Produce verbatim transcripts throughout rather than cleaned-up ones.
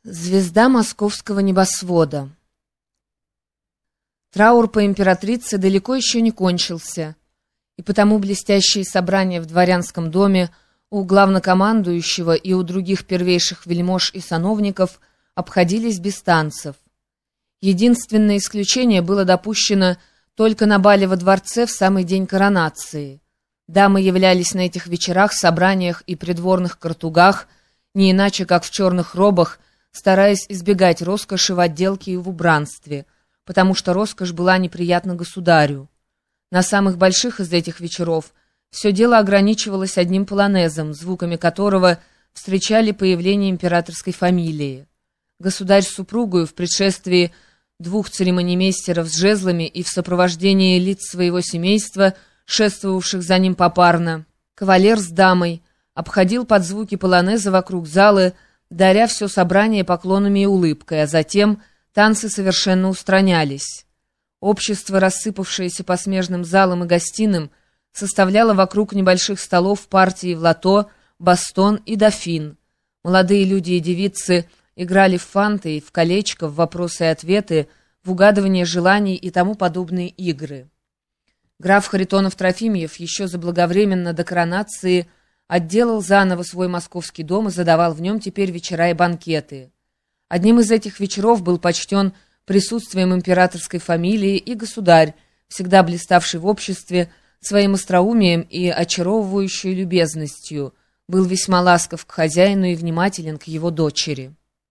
Звезда московского небосвода. Траур по императрице далеко еще не кончился, и потому блестящие собрания в дворянском доме у главнокомандующего и у других первейших вельмож и сановников обходились без танцев. Единственное исключение было допущено только на бале во дворце в самый день коронации. Дамы являлись на этих вечерах, собраниях и придворных картугах, не иначе как в черных робах, стараясь избегать роскоши в отделке и в убранстве, потому что роскошь была неприятна государю. На самых больших из этих вечеров все дело ограничивалось одним полонезом, звуками которого встречали появление императорской фамилии. Государь с супругою в предшествии двух церемонимейстеров с жезлами и в сопровождении лиц своего семейства, шествовавших за ним попарно, кавалер с дамой, обходил под звуки полонеза вокруг залы, даря все собрание поклонами и улыбкой, а затем танцы совершенно устранялись. Общество, рассыпавшееся по смежным залам и гостиным, составляло вокруг небольших столов партии в лото, бастон и дофин. Молодые люди и девицы играли в фанты, в колечко, в вопросы и ответы, в угадывание желаний и тому подобные игры. Граф Харитонов-Трофимьев еще заблаговременно до коронации отделал заново свой московский дом и задавал в нем теперь вечера и банкеты. Одним из этих вечеров был почтен присутствием императорской фамилии и государь, всегда блиставший в обществе своим остроумием и очаровывающей любезностью, был весьма ласков к хозяину и внимателен к его дочери.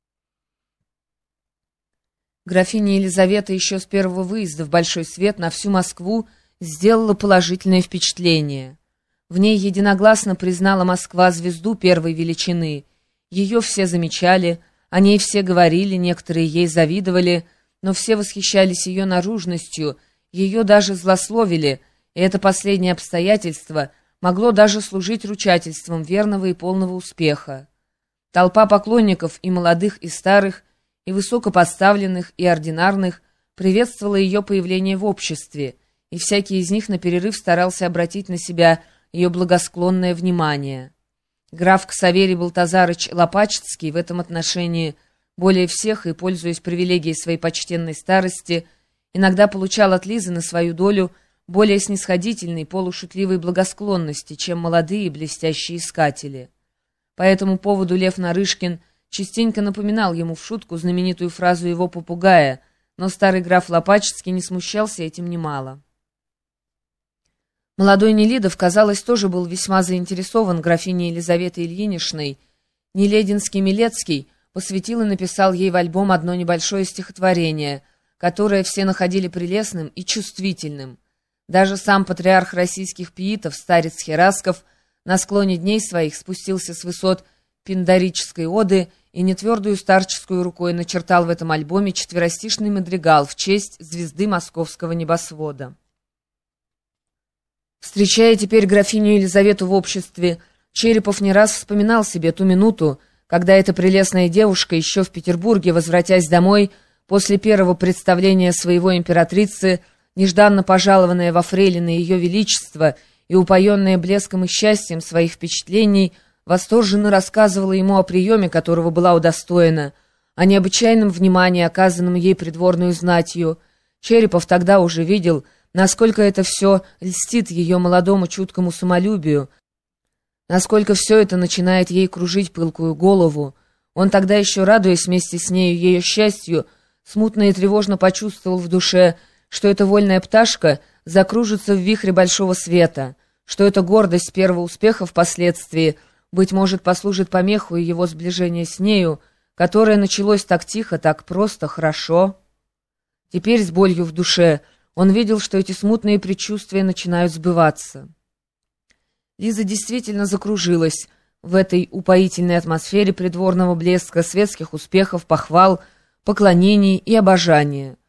Графиня Елизавета еще с первого выезда в большой свет на всю Москву сделала положительное впечатление. В ней единогласно признала Москва звезду первой величины. Ее все замечали, о ней все говорили, некоторые ей завидовали, но все восхищались ее наружностью, ее даже злословили, и это последнее обстоятельство могло даже служить ручательством верного и полного успеха. Толпа поклонников и молодых, и старых, и высокопоставленных, и ординарных приветствовала ее появление в обществе, и всякий из них наперерыв старался обратить на себя ее благосклонное внимание. Граф Ксаверий Балтазарыч Лопачицкий в этом отношении более всех и, пользуясь привилегией своей почтенной старости, иногда получал от Лизы на свою долю более снисходительной, полушутливой благосклонности, чем молодые блестящие искатели. По этому поводу Лев Нарышкин частенько напоминал ему в шутку знаменитую фразу его попугая, но старый граф Лопачицкий не смущался этим немало. Молодой Нелидов, казалось, тоже был весьма заинтересован графиней Елизаветой Ильиничной. Нелединский Милецкий посвятил и написал ей в альбом одно небольшое стихотворение, которое все находили прелестным и чувствительным. Даже сам патриарх российских пиитов, старец Херасков, на склоне дней своих спустился с высот пиндарической оды и нетвердую старческую рукой начертал в этом альбоме четверостишный мадригал в честь звезды московского небосвода. Встречая теперь графиню Елизавету в обществе, Черепов не раз вспоминал себе ту минуту, когда эта прелестная девушка еще в Петербурге, возвратясь домой, после первого представления своего императрицы, нежданно пожалованная во фрейлины Ее Величество и упоенная блеском и счастьем своих впечатлений, восторженно рассказывала ему о приеме, которого была удостоена, о необычайном внимании, оказанном ей придворную знатью. Черепов тогда уже видел, насколько это все льстит ее молодому чуткому самолюбию, насколько все это начинает ей кружить пылкую голову. Он тогда еще, радуясь вместе с нею ее счастью, смутно и тревожно почувствовал в душе, что эта вольная пташка закружится в вихре большого света, что эта гордость первого успеха впоследствии, быть может, послужит помеху его сближения с нею, которое началось так тихо, так просто, хорошо. Теперь с болью в душе он видел, что эти смутные предчувствия начинают сбываться. Лиза действительно закружилась в этой упоительной атмосфере придворного блеска, светских успехов, похвал, поклонений и обожания.